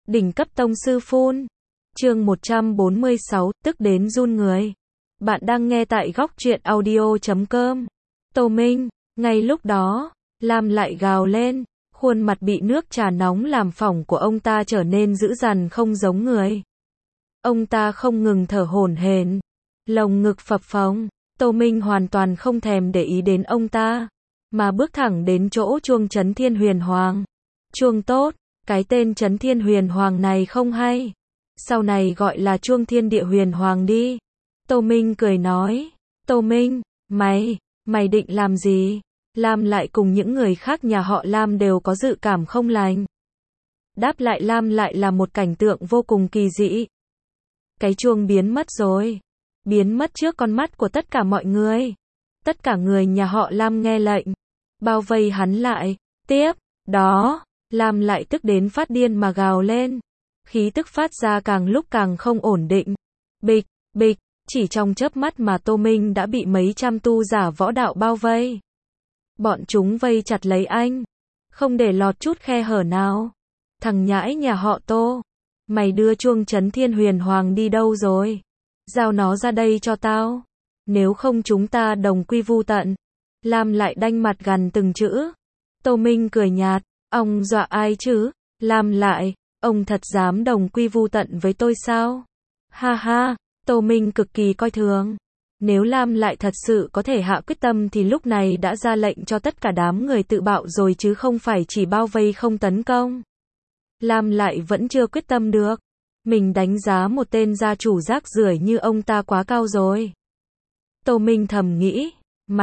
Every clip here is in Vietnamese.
Đỉnh cấp tông sư phun. Chương 146, tức đến run người. Bạn đang nghe tại góc truyện audio.com. Tô Minh, ngay lúc đó, Lam lại gào lên, khuôn mặt bị nước trà nóng làm phỏng của ông ta trở nên dữ dằn không giống người. Ông ta không ngừng thở hổn hển, lồng ngực phập phồng. Tô Minh hoàn toàn không thèm để ý đến ông ta, mà bước thẳng đến chỗ chuông Chấn Thiên Huyền Hoàng. Chuông tốt, cái tên Chấn Thiên Huyền Hoàng này không hay. Sau này gọi là chuông Thiên Địa Huyền Hoàng đi. Tô Minh cười nói. Tô Minh, mày định làm gì? Lam lại cùng những người khác nhà họ Lam đều có dự cảm không lành. Đáp lại Lam lại là một cảnh tượng vô cùng kỳ dị. Cái chuông biến mất rồi. Biến mất trước con mắt của tất cả mọi người. Tất cả người nhà họ Lam nghe lệnh, bao vây hắn lại. Tiếp đó, Lam lại tức đến phát điên mà gào lên. Khí tức phát ra càng lúc càng không ổn định. Bịch, bịch, chỉ trong chớp mắt mà Tô Minh đã bị mấy trăm tu giả võ đạo bao vây. Bọn chúng vây chặt lấy anh, không để lọt chút khe hở nào. Thằng nhãi nhà họ Tô, mày đưa chuông Chấn Thiên Huyền Hoàng đi đâu rồi? Giao nó ra đây cho tao. Nếu không chúng ta đồng quy vu tận. Lam lại đanh mặt gằn từng chữ. Tô Minh cười nhạt. Ông dọa ai chứ? Lam lại. Ông thật dám đồng quy vu tận với tôi sao? Ha ha. Tô Minh cực kỳ coi thường. Nếu Lam lại thật sự có thể hạ quyết tâm thì lúc này đã ra lệnh cho tất cả đám người tự bạo rồi chứ không phải chỉ bao vây không tấn công. Lam lại vẫn chưa quyết tâm được. Mình đánh giá một tên gia chủ rác rưởi như ông ta quá cao rồi. Tô Minh thầm nghĩ.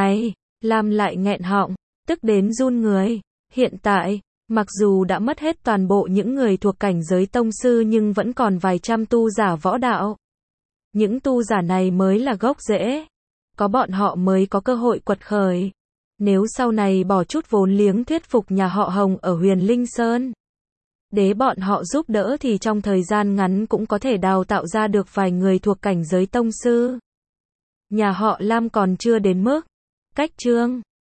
Lam lại nghẹn họng, tức đến run người. Hiện tại, mặc dù đã mất hết toàn bộ những người thuộc cảnh giới tông sư nhưng vẫn còn vài trăm tu giả võ đạo. Những tu giả này mới là gốc rễ. Có bọn họ mới có cơ hội quật khởi. Nếu sau này bỏ chút vốn liếng thuyết phục nhà họ Hồng ở Huyền Linh Sơn, để bọn họ giúp đỡ thì trong thời gian ngắn cũng có thể đào tạo ra được vài người thuộc cảnh giới tông sư. Nhà họ Lam còn chưa đến mức cách chương